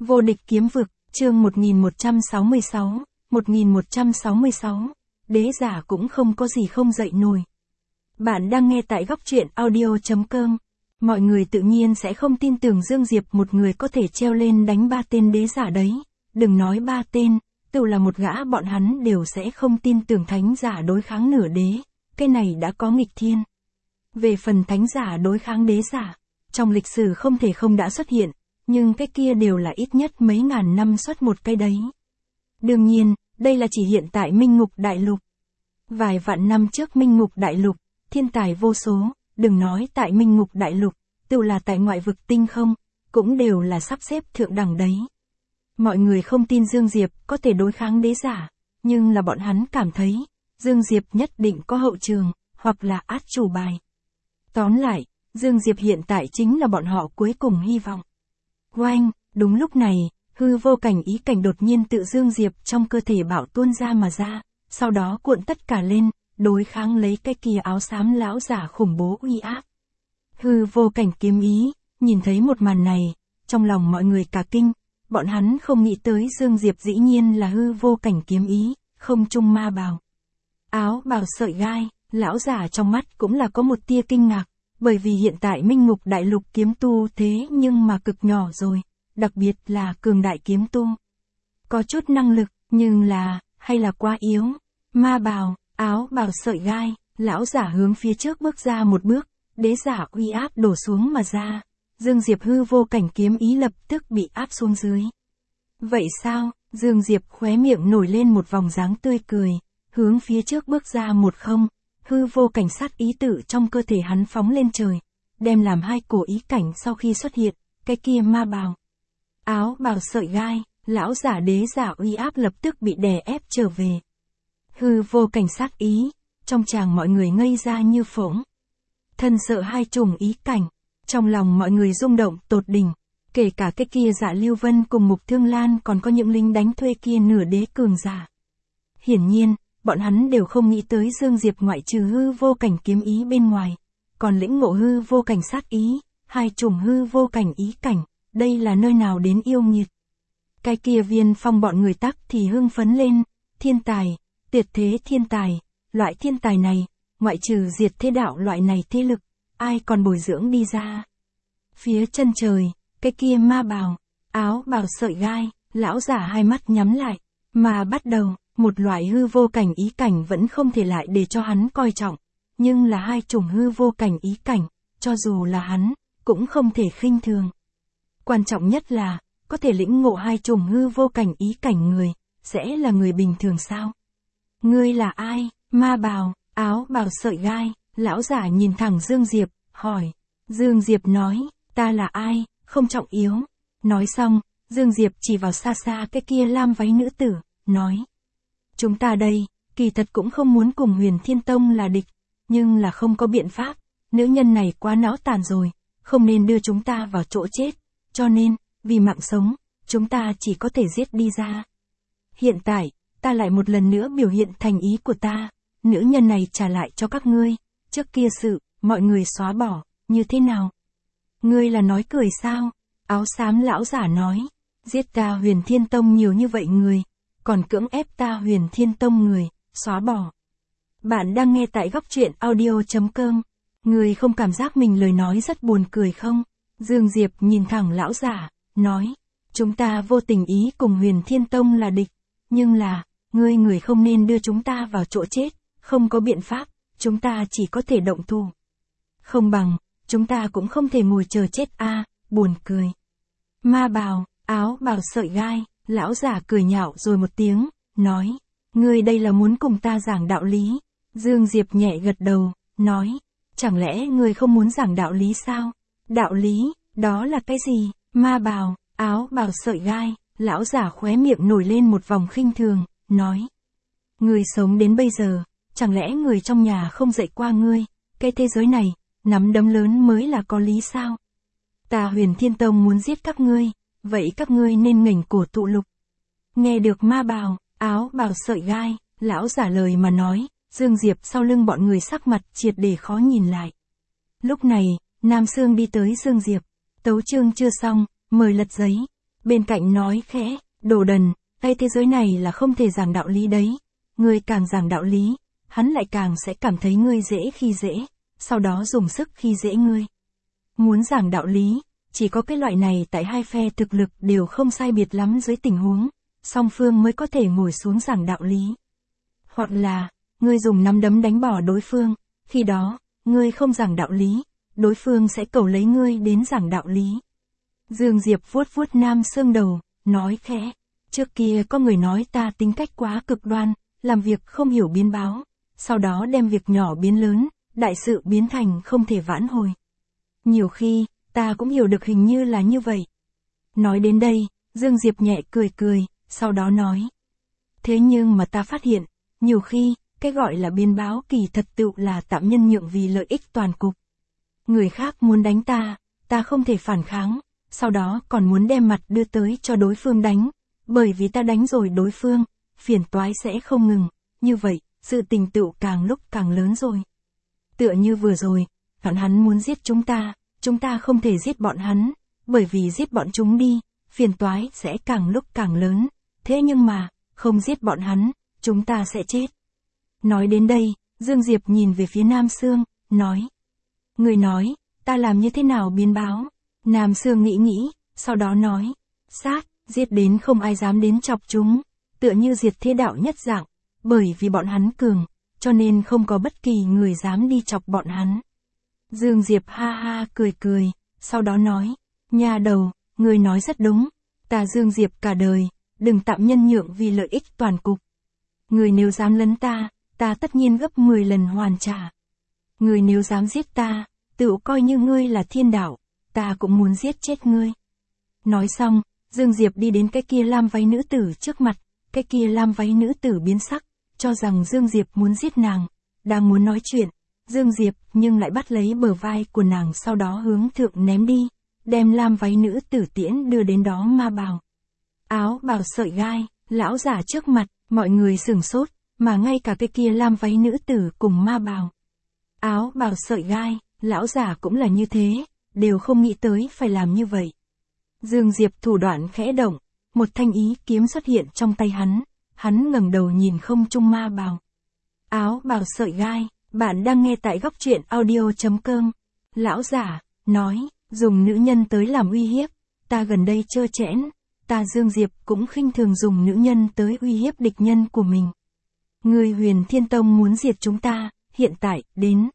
Vô địch kiếm vực, chương 1166, đế giả cũng không có gì không dậy nổi. Bạn đang nghe tại góc truyện audio.com. Mọi người tự nhiên sẽ không tin tưởng Dương Diệp một người có thể treo lên đánh 3 tên đế giả đấy. Đừng nói 3 tên, tự là một gã bọn hắn đều sẽ không tin tưởng thánh giả đối kháng nửa đế. Cái này đã có nghịch thiên. Về phần thánh giả đối kháng đế giả, trong lịch sử không thể không đã xuất hiện, nhưng cái kia đều là ít nhất mấy ngàn năm xuất một cái đấy. Đương nhiên, đây là chỉ hiện tại Minh Ngục Đại Lục. Vài vạn năm trước Minh Ngục Đại Lục, thiên tài vô số, đừng nói tại Minh Ngục Đại Lục, tự là tại ngoại vực tinh không, cũng đều là sắp xếp thượng đẳng đấy. Mọi người không tin Dương Diệp có thể đối kháng đế giả, nhưng là bọn hắn cảm thấy, Dương Diệp nhất định có hậu trường, hoặc là át chủ bài. Tóm lại, Dương Diệp hiện tại chính là bọn họ cuối cùng hy vọng. Oanh, đúng lúc này, hư vô cảnh ý cảnh đột nhiên tự Dương Diệp trong cơ thể bảo tuôn ra mà ra, sau đó cuộn tất cả lên, đối kháng lấy cái kia áo xám lão giả khủng bố uy áp. Hư vô cảnh kiếm ý, nhìn thấy một màn này, trong lòng mọi người cả kinh, bọn hắn không nghĩ tới Dương Diệp dĩ nhiên là hư vô cảnh kiếm ý, không trung ma bào. Áo bào sợi gai, lão giả trong mắt cũng là có một tia kinh ngạc, bởi vì hiện tại Minh Ngục Đại Lục kiếm tu thế nhưng mà cực nhỏ rồi, đặc biệt là cường đại kiếm tu. Có chút năng lực, nhưng là, hay là quá yếu. Ma bào, áo bào sợi gai, lão giả hướng phía trước bước ra một bước, đế giả uy áp đổ xuống mà ra. Dương Diệp hư vô cảnh kiếm ý lập tức bị áp xuống dưới. Vậy sao? Dương Diệp khóe miệng nổi lên một vòng dáng tươi cười, hướng phía trước bước ra một không. Hư vô cảnh sát ý tự trong cơ thể hắn phóng lên trời, đem làm hai cổ ý cảnh sau khi xuất hiện, cái kia ma bào. Áo bào sợi gai, lão giả đế giả uy áp lập tức bị đè ép trở về. Hư vô cảnh sát ý, trong tràng mọi người ngây ra như phỗng. Thân sợ hai trùng ý cảnh, trong lòng mọi người rung động tột đỉnh, kể cả cái kia Dạ Lưu Vân cùng Mục Thương Lan còn có những lính đánh thuê kia nửa đế cường giả. Hiển nhiên, bọn hắn đều không nghĩ tới Dương Diệp ngoại trừ hư vô cảnh kiếm ý bên ngoài, còn lĩnh ngộ hư vô cảnh sát ý, hai trùng hư vô cảnh ý cảnh, đây là nơi nào đến yêu nghiệt. Cái kia Viên Phong bọn người tắc thì hưng phấn lên, thiên tài, tuyệt thế thiên tài, loại thiên tài này, ngoại trừ diệt thế đạo loại này thế lực, ai còn bồi dưỡng đi ra. Phía chân trời, cái kia ma bào, áo bào sợi gai, lão giả hai mắt nhắm lại, mà bắt đầu. Một loại hư vô cảnh ý cảnh vẫn không thể lại để cho hắn coi trọng, nhưng là hai chủng hư vô cảnh ý cảnh, cho dù là hắn, cũng không thể khinh thường. Quan trọng nhất là, có thể lĩnh ngộ hai chủng hư vô cảnh ý cảnh người, sẽ là người bình thường sao? Ngươi là ai? Ma bào, áo bào sợi gai, lão giả nhìn thẳng Dương Diệp, hỏi. Dương Diệp nói, ta là ai, không trọng yếu. Nói xong, Dương Diệp chỉ vào xa xa cái kia lam váy nữ tử, nói. Chúng ta đây, kỳ thật cũng không muốn cùng Huyền Thiên Tông là địch, nhưng là không có biện pháp, nữ nhân này quá não tàn rồi, không nên đưa chúng ta vào chỗ chết, cho nên, vì mạng sống, chúng ta chỉ có thể giết đi ra. Hiện tại, ta lại một lần nữa biểu hiện thành ý của ta, nữ nhân này trả lại cho các ngươi, trước kia sự, mọi người xóa bỏ, như thế nào? Ngươi là nói cười sao? Áo xám lão giả nói, giết ta Huyền Thiên Tông nhiều như vậy người. Còn cưỡng ép ta Huyền Thiên Tông người, xóa bỏ. Bạn đang nghe tại góc truyện audio.com. Người không cảm giác mình lời nói rất buồn cười không? Dương Diệp nhìn thẳng lão giả, nói. Chúng ta vô tình ý cùng Huyền Thiên Tông là địch. Nhưng là, người không nên đưa chúng ta vào chỗ chết. Không có biện pháp, chúng ta chỉ có thể động thủ. Không bằng, chúng ta cũng không thể ngồi chờ chết buồn cười. Ma bào, áo bào sợi gai. Lão giả cười nhạo rồi một tiếng, nói, ngươi đây là muốn cùng ta giảng đạo lý. Dương Diệp nhẹ gật đầu, nói, chẳng lẽ ngươi không muốn giảng đạo lý sao? Đạo lý, đó là cái gì? Ma bào, áo bào sợi gai, lão giả khóe miệng nổi lên một vòng khinh thường, nói, ngươi sống đến bây giờ, chẳng lẽ người trong nhà không dạy qua ngươi, cái thế giới này, nắm đấm lớn mới là có lý sao? Ta Huyền Thiên Tông muốn giết các ngươi. Vậy các ngươi nên nghênh cổ tụ lục. Nghe được ma bào, áo bào sợi gai, lão giả lời mà nói, Dương Diệp sau lưng bọn người sắc mặt triệt để khó nhìn lại. Lúc này, Nam Sương đi tới Dương Diệp, tấu chương chưa xong, mời lật giấy. bên cạnh nói khẽ, đồ đần, cái thế giới này là không thể giảng đạo lý đấy. Ngươi càng giảng đạo lý, hắn lại càng sẽ cảm thấy ngươi dễ khi dễ, sau đó dùng sức khi dễ ngươi. Muốn giảng đạo lý, chỉ có cái loại này tại hai phe thực lực đều không sai biệt lắm dưới tình huống, song phương mới có thể ngồi xuống giảng đạo lý. Hoặc là, ngươi dùng nắm đấm đánh bỏ đối phương, khi đó, ngươi không giảng đạo lý, đối phương sẽ cầu lấy ngươi đến giảng đạo lý. Dương Diệp vuốt vuốt Nam Sương đầu, nói khẽ, trước kia có người nói ta tính cách quá cực đoan, làm việc không hiểu biến báo, sau đó đem việc nhỏ biến lớn, đại sự biến thành không thể vãn hồi. Nhiều khi, ta cũng hiểu được hình như là như vậy. Nói đến đây, Dương Diệp nhẹ cười cười, sau đó nói. Thế nhưng mà ta phát hiện, nhiều khi, cái gọi là biến báo kỳ thật tựu là tạm nhân nhượng vì lợi ích toàn cục. Người khác muốn đánh ta không thể phản kháng, sau đó còn muốn đem mặt đưa tới cho đối phương đánh, bởi vì ta đánh rồi đối phương, phiền toái sẽ không ngừng, như vậy, sự tình tựu càng lúc càng lớn rồi. Tựa như vừa rồi, hắn muốn giết chúng ta không thể giết bọn hắn, bởi vì giết bọn chúng đi, phiền toái sẽ càng lúc càng lớn, thế nhưng mà, không giết bọn hắn, chúng ta sẽ chết. Nói đến đây, Dương Diệp nhìn về phía Nam Sương, nói. Người nói, ta làm như thế nào biến báo? Nam Sương nghĩ, sau đó nói. Sát, giết đến không ai dám đến chọc chúng, tựa như diệt thế đạo nhất dạng, bởi vì bọn hắn cường, cho nên không có bất kỳ người dám đi chọc bọn hắn. Dương Diệp ha ha cười, sau đó nói. Nhà đầu, người nói rất đúng, ta Dương Diệp cả đời, đừng tạm nhân nhượng vì lợi ích toàn cục. Người nếu dám lấn ta tất nhiên gấp 10 lần hoàn trả. Người nếu dám giết ta, tự coi như ngươi là thiên đạo, ta cũng muốn giết chết ngươi. Nói xong, Dương Diệp đi đến cái kia lam váy nữ tử trước mặt, cái kia lam váy nữ tử biến sắc, cho rằng Dương Diệp muốn giết nàng, đang muốn nói chuyện, Dương Diệp nhưng lại bắt lấy bờ vai của nàng sau đó hướng thượng ném đi, đem lam váy nữ tử tiễn đưa đến đó ma bào. Áo bào sợi gai, lão giả trước mặt, mọi người sửng sốt, mà ngay cả cái kia lam váy nữ tử cùng ma bào. Áo bào sợi gai, lão giả cũng là như thế, đều không nghĩ tới phải làm như vậy. Dương Diệp thủ đoạn khẽ động, một thanh ý kiếm xuất hiện trong tay hắn ngẩng đầu nhìn không trung ma bào. Áo bào sợi gai, bạn đang nghe tại góc truyện audio.com. Lão giả, nói, dùng nữ nhân tới làm uy hiếp, ta gần đây trơ trẽn, ta Dương Diệp cũng khinh thường dùng nữ nhân tới uy hiếp địch nhân của mình. Người Huyền Thiên Tông muốn diệt chúng ta, hiện tại, đến.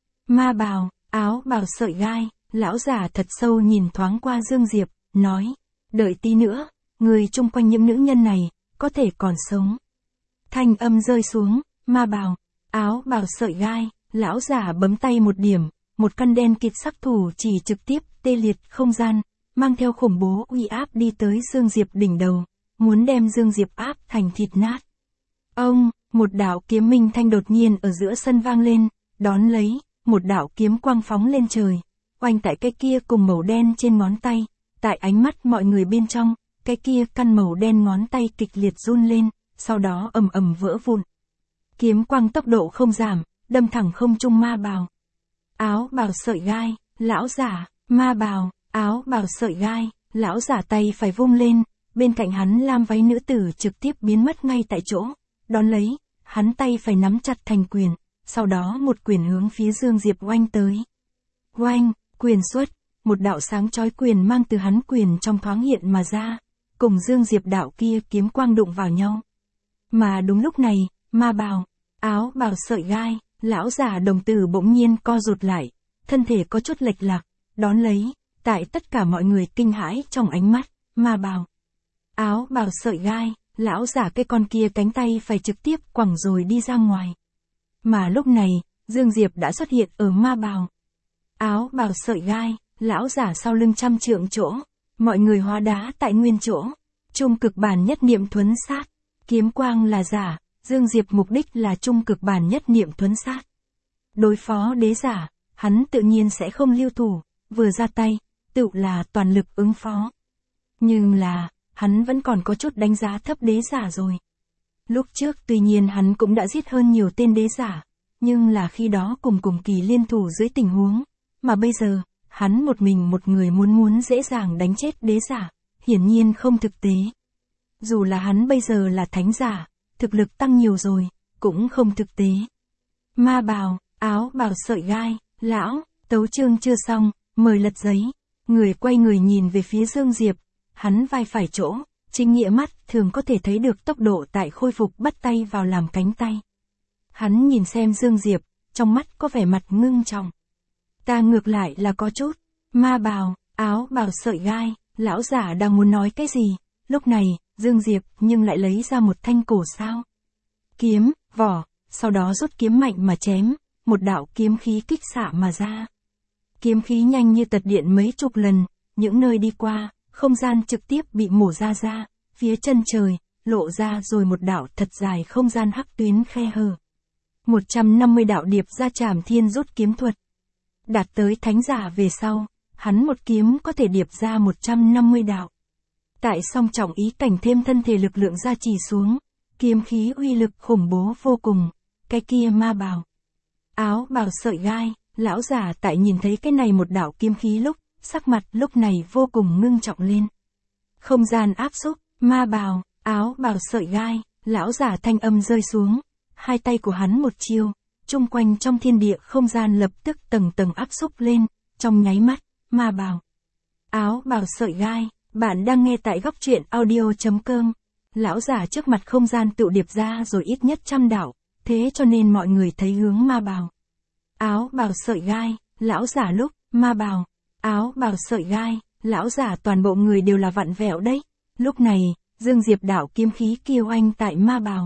Ma bào, áo bào sợi gai, lão giả thật sâu nhìn thoáng qua Dương Diệp, nói, đợi tí nữa, người chung quanh những nữ nhân này, có thể còn sống. Thanh âm rơi xuống, ma bào, áo bào sợi gai, lão giả bấm tay một điểm, một căn đen kịt sắc thủ chỉ trực tiếp tê liệt không gian, mang theo khủng bố uy áp đi tới Dương Diệp đỉnh đầu, muốn đem Dương Diệp áp thành thịt nát. Ông, một đạo kiếm minh thanh đột nhiên ở giữa sân vang lên, đón lấy, một đạo kiếm quang phóng lên trời, oanh tại cái kia cùng màu đen trên ngón tay, tại ánh mắt mọi người bên trong, cái kia căn màu đen ngón tay kịch liệt run lên, sau đó ầm ầm vỡ vụn. Kiếm quang tốc độ không giảm, đâm thẳng không trung ma bào. Áo bào sợi gai, lão giả, ma bào, áo bào sợi gai, lão giả tay phải vung lên, bên cạnh hắn lam váy nữ tử trực tiếp biến mất ngay tại chỗ, đón lấy, hắn tay phải nắm chặt thành quyền, sau đó một quyền hướng phía Dương Diệp oanh tới. Oanh, quyền xuất, một đạo sáng chói quyền mang từ hắn quyền trong thoáng hiện mà ra, cùng Dương Diệp đạo kia kiếm quang đụng vào nhau. Mà đúng lúc này, ma bào, áo bào sợi gai, lão giả đồng tử bỗng nhiên co rụt lại, thân thể có chút lệch lạc, đón lấy, tại tất cả mọi người kinh hãi trong ánh mắt, ma bào, áo bào sợi gai, lão giả cái con kia cánh tay phải trực tiếp quẳng rồi đi ra ngoài. Mà lúc này, Dương Diệp đã xuất hiện ở ma bào, áo bào sợi gai, lão giả sau lưng 100 trượng chỗ, mọi người hóa đá tại nguyên chỗ, trung cực bản nhất niệm thuấn sát, kiếm quang là giả, Dương Diệp mục đích là trung cực bản nhất niệm thuấn sát. Đối phó đế giả, hắn tự nhiên sẽ không lưu thủ, vừa ra tay, tự là toàn lực ứng phó. Nhưng là, hắn vẫn còn có chút đánh giá thấp đế giả rồi. Lúc trước tuy nhiên hắn cũng đã giết hơn nhiều tên đế giả, nhưng là khi đó cùng kỳ liên thủ dưới tình huống, mà bây giờ, hắn một mình một người muốn dễ dàng đánh chết đế giả, hiển nhiên không thực tế. Dù là hắn bây giờ là thánh giả, thực lực tăng nhiều rồi, cũng không thực tế. Ma bào, áo bào sợi gai, lão, tấu chương chưa xong, mời lật giấy. Người quay người nhìn về phía Dương Diệp, hắn vai phải chỗ, chính nghĩa mắt thường có thể thấy được tốc độ tại khôi phục bắt tay vào làm cánh tay. Hắn nhìn xem Dương Diệp, trong mắt có vẻ mặt ngưng trọng. Ta ngược lại là có chút, ma bào, áo bào sợi gai, lão giả đang muốn nói cái gì, lúc này, Dương Diệp nhưng lại lấy ra một thanh cổ sao. Kiếm, vỏ, sau đó rút kiếm mạnh mà chém, một đạo kiếm khí kích xạ mà ra. Kiếm khí nhanh như tật điện mấy chục lần, những nơi đi qua, không gian trực tiếp bị mổ ra, phía chân trời, lộ ra rồi một đạo thật dài không gian hắc tuyến khe hở. 150 đạo điệp ra Trảm Thiên rút kiếm thuật. Đạt tới thánh giả về sau, hắn một kiếm có thể điệp ra 150 đạo. Tại song trọng ý cảnh thêm thân thể lực lượng gia trì xuống, kiếm khí uy lực khủng bố vô cùng, cái kia ma bào. Áo bào sợi gai, lão giả tại nhìn thấy cái này một đạo kiếm khí lúc, sắc mặt lúc này vô cùng ngưng trọng lên. Không gian áp xúc, ma bào, áo bào sợi gai, lão giả thanh âm rơi xuống, hai tay của hắn một chiêu, chung quanh trong thiên địa không gian lập tức tầng tầng áp xúc lên, trong nháy mắt, ma bào. Áo bào sợi gai, bạn đang nghe tại góc truyện audio.com. Lão giả trước mặt không gian tự điệp ra rồi ít nhất 100 đạo, thế cho nên mọi người thấy hướng ma bào. Áo bào sợi gai, lão giả lúc, ma bào, áo bào sợi gai, lão giả toàn bộ người đều là vặn vẹo đấy. Lúc này, Dương Diệp đạo kiếm khí kiêu anh tại ma bào.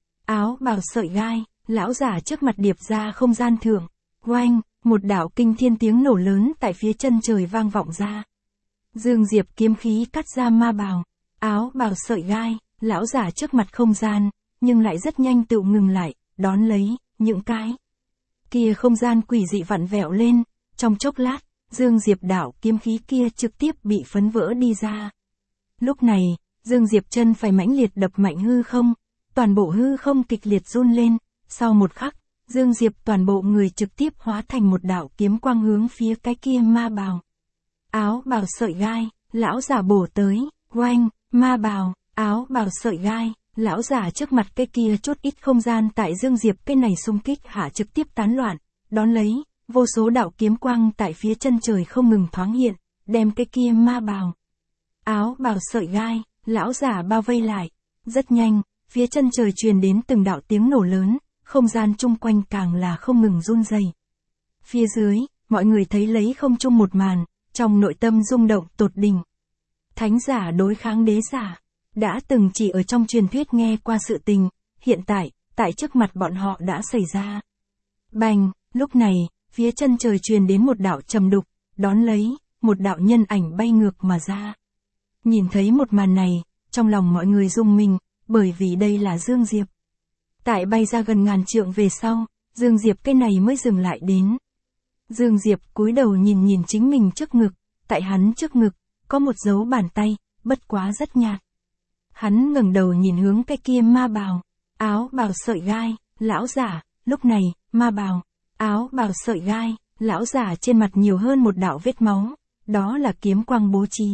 Áo bào sợi gai, lão giả trước mặt điệp ra không gian thượng, oanh, một đạo kinh thiên tiếng nổ lớn tại phía chân trời vang vọng ra. Dương Diệp kiếm khí cắt ra ma bào, áo bào sợi gai, lão giả trước mặt không gian, nhưng lại rất nhanh tự ngừng lại, đón lấy, những cái kia không gian quỷ dị vặn vẹo lên, trong chốc lát, Dương Diệp đạo kiếm khí kia trực tiếp bị phấn vỡ đi ra. Lúc này, Dương Diệp chân phải mãnh liệt đập mạnh hư không, toàn bộ hư không kịch liệt run lên, sau một khắc, Dương Diệp toàn bộ người trực tiếp hóa thành một đạo kiếm quang hướng phía cái kia ma bào. Áo bào sợi gai, lão giả bổ tới, oanh, ma bào, áo bào sợi gai, lão giả trước mặt cái kia chút ít không gian tại Dương Diệp cái này xung kích hạ trực tiếp tán loạn, đón lấy, vô số đạo kiếm quang tại phía chân trời không ngừng thoáng hiện, đem cái kia ma bào. Áo bào sợi gai, lão giả bao vây lại, rất nhanh, phía chân trời truyền đến từng đạo tiếng nổ lớn, không gian chung quanh càng là không ngừng run rẩy. Phía dưới, mọi người thấy lấy không chung một màn, trong nội tâm rung động tột đỉnh. Thánh giả đối kháng đế giả, đã từng chỉ ở trong truyền thuyết nghe qua sự tình, hiện tại trước mặt bọn họ đã xảy ra. Bành, lúc này, phía chân trời truyền đến một đạo trầm đục, đón lấy, một đạo nhân ảnh bay ngược mà ra. Nhìn thấy một màn này, trong lòng mọi người rung mình, bởi vì đây là Dương Diệp. Tại bay ra gần ngàn trượng về sau, Dương Diệp cái này mới dừng lại đến. Dương Diệp cúi đầu nhìn chính mình trước ngực, tại hắn trước ngực, có một dấu bàn tay, bất quá rất nhạt. Hắn ngẩng đầu nhìn hướng cái kia ma bào, áo bào sợi gai, lão giả, lúc này, ma bào, áo bào sợi gai, lão giả trên mặt nhiều hơn một đạo vết máu, đó là kiếm quang bố trí.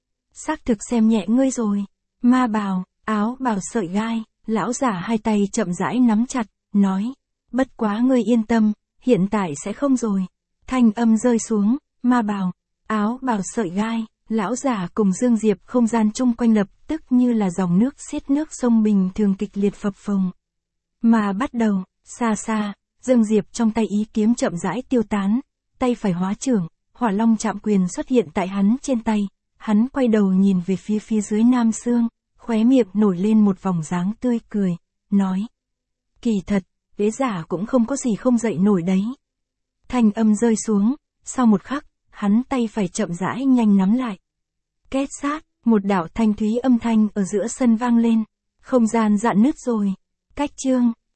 Xác thực xem nhẹ ngươi rồi, ma bào, áo bào sợi gai, lão giả hai tay chậm rãi nắm chặt, nói, bất quá ngươi yên tâm, hiện tại sẽ không rồi. Thanh âm rơi xuống, ma bào, áo bào sợi gai, lão giả cùng Dương Diệp không gian chung quanh lập tức như là dòng nước xiết nước sông bình thường kịch liệt phập phồng. Mà bắt đầu, xa xa, Dương Diệp trong tay ý kiếm chậm rãi tiêu tán, tay phải hóa trưởng, hỏa long chạm quyền xuất hiện tại hắn trên tay, hắn quay đầu nhìn về phía dưới Nam Sương, khóe miệng nổi lên một vòng dáng tươi cười, nói. Kỳ thật, đế giả cũng không có gì không dậy nổi đấy. Thanh âm rơi xuống, sau một khắc, hắn tay phải chậm rãi nhanh nắm lại. Két sát, một đạo thanh thúy âm thanh ở giữa sân vang lên, không gian dạn nứt rồi. Cách chương.